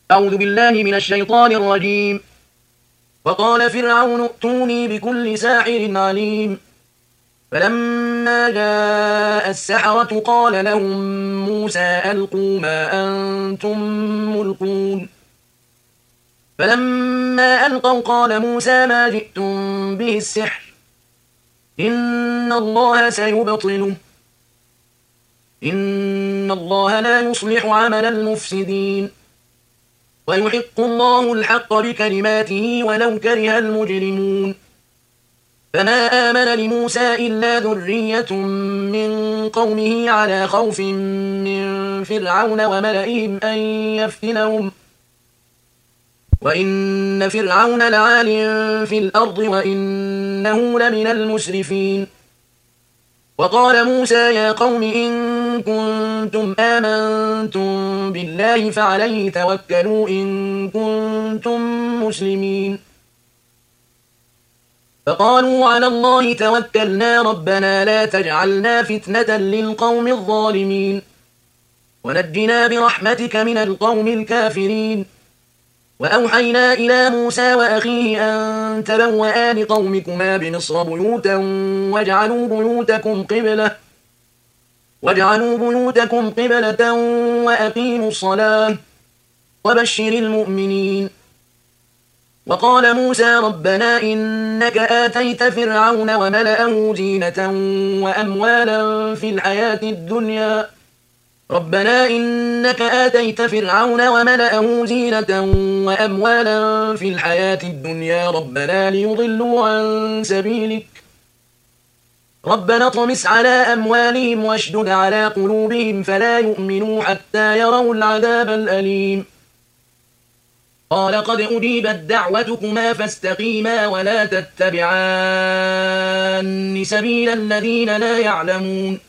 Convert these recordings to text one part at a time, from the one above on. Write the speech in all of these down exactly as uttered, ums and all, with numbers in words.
أعوذ بالله من الشيطان الرجيم. وقال فرعون ائتوني بكل ساحر عليم. فلما جاء السحرة قال لهم موسى ألقوا ما أنتم ملقون. فلما ألقوا قال موسى ما جئتم به السحر إن الله سيبطله إن الله لا يصلح عمل المفسدين ويحق الله الحق بكلماته ولو كره المجرمون. فما آمن لموسى إلا ذرية من قومه على خوف من فرعون وملئهم أن يفتنهم وإن فرعون لعال في الأرض وإنه لمن المسرفين. وقال موسى يا قوم إن كنتم آمنتم بالله فعليه توكلوا إن كنتم مسلمين. فقالوا على الله توكلنا ربنا لا تجعلنا فتنة للقوم الظالمين ونجنا برحمتك من القوم الكافرين. وأوحينا إلى موسى وأخيه أن تبوآ لقومكما بمصر بيوتا واجعلوا بيوتكم قبلة واجعلوا بيوتكم قبلة وأقيموا الصلاة وبشر المؤمنين. وقال موسى ربنا إنك آتيت فرعون وملأه زينة وأموالا في الحياة الدنيا ربنا إنك آتيت فرعون وملأه زينة وأموالا في الحياة الدنيا ربنا ليضلوا عن سبيلك ربنا اطمس على أموالهم واشدد على قلوبهم فلا يؤمنوا حتى يروا العذاب الأليم. قال قد أجيبت دعوتكما فاستقيما ولا تتبعان سبيل الذين لا يعلمون.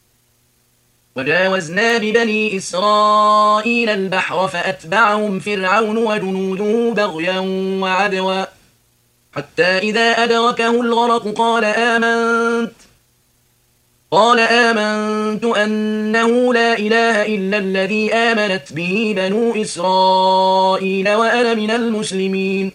وجاوزنا ببني إسرائيل البحر فأتبعهم فرعون وجنوده بغيا وعدوا حتى إذا أدركه الغرق قال آمنت قال آمنت أنه لا إله إلا الذي آمنت به بنو إسرائيل وأنا من المسلمين.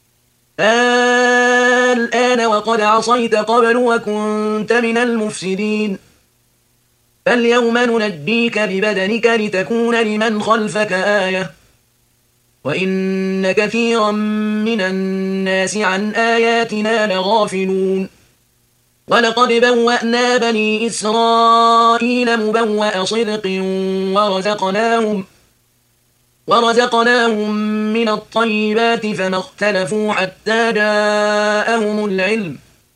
الآن وقد عصيت قبل وكنت من المفسدين فاليوم ننجيك ببدنك لتكون لمن خلفك آية وإن كثيرا من الناس عن آياتنا لغافلون. ولقد بوأنا بني إسرائيل مبوأ صدق ورزقناهم ورزقناهم من الطيبات فما اختلفوا حتى جاءهم العلم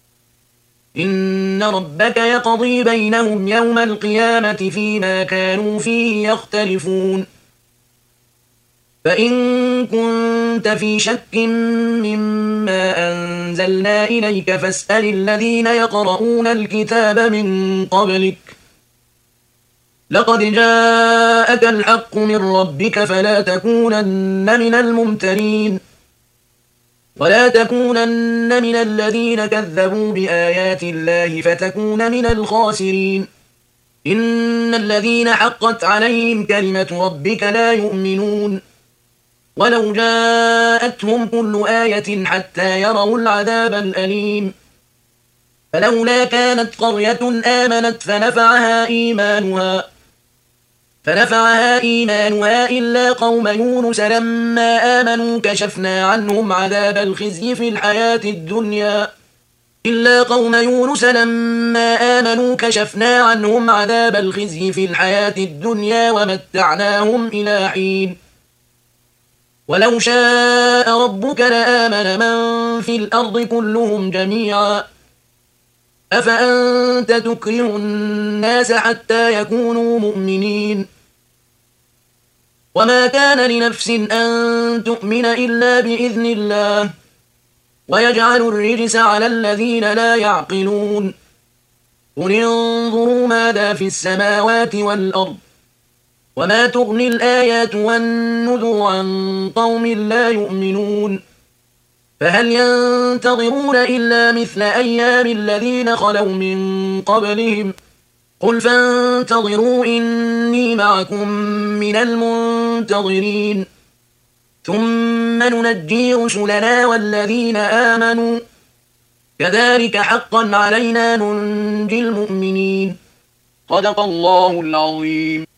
إن ربك يقضي بينهم يوم القيامة فيما كانوا فيه يختلفون. فإن كنت في شك مما أنزلنا إليك فاسأل الذين يقرؤون الكتاب من قبلك لقد جاءك الحق من ربك فلا تكونن من الممترين ولا تكونن من الذين كذبوا بآيات الله فتكون من الخاسرين. إن الذين حقت عليهم كلمة ربك لا يؤمنون ولو جاءتهم كل آية حتى يروا العذاب الأليم. فلولا كانت قرية آمنت فنفعها إيمانها فنفعها إيمانها إلا قوم يونس لما آمنوا كشفنا عنهم عذاب الخزي في الحياة الدنيا إلا قوم يونس لما آمنوا كشفنا عنهم عذاب الخزي في الحياة الدنيا ومتعناهم إلى حين. ولو شاء ربك لآمن من في الأرض كلهم جميعا أفأنت تكره الناس حتى يكونوا مؤمنين. وما كان لنفس أن تؤمن إلا بإذن الله ويجعل الرجس على الذين لا يعقلون. قل انظروا ماذا في السماوات والأرض وما تغني الآيات والنذر عن قوم لا يؤمنون. فهل ينتظرون إلا مثل أيام الذين خلوا من قبلهم قل فانتظروا إني معكم من المنتظرين. ثم ننجي رسلنا والذين آمنوا كذلك حقا علينا ننجي المؤمنين. صدق الله العظيم.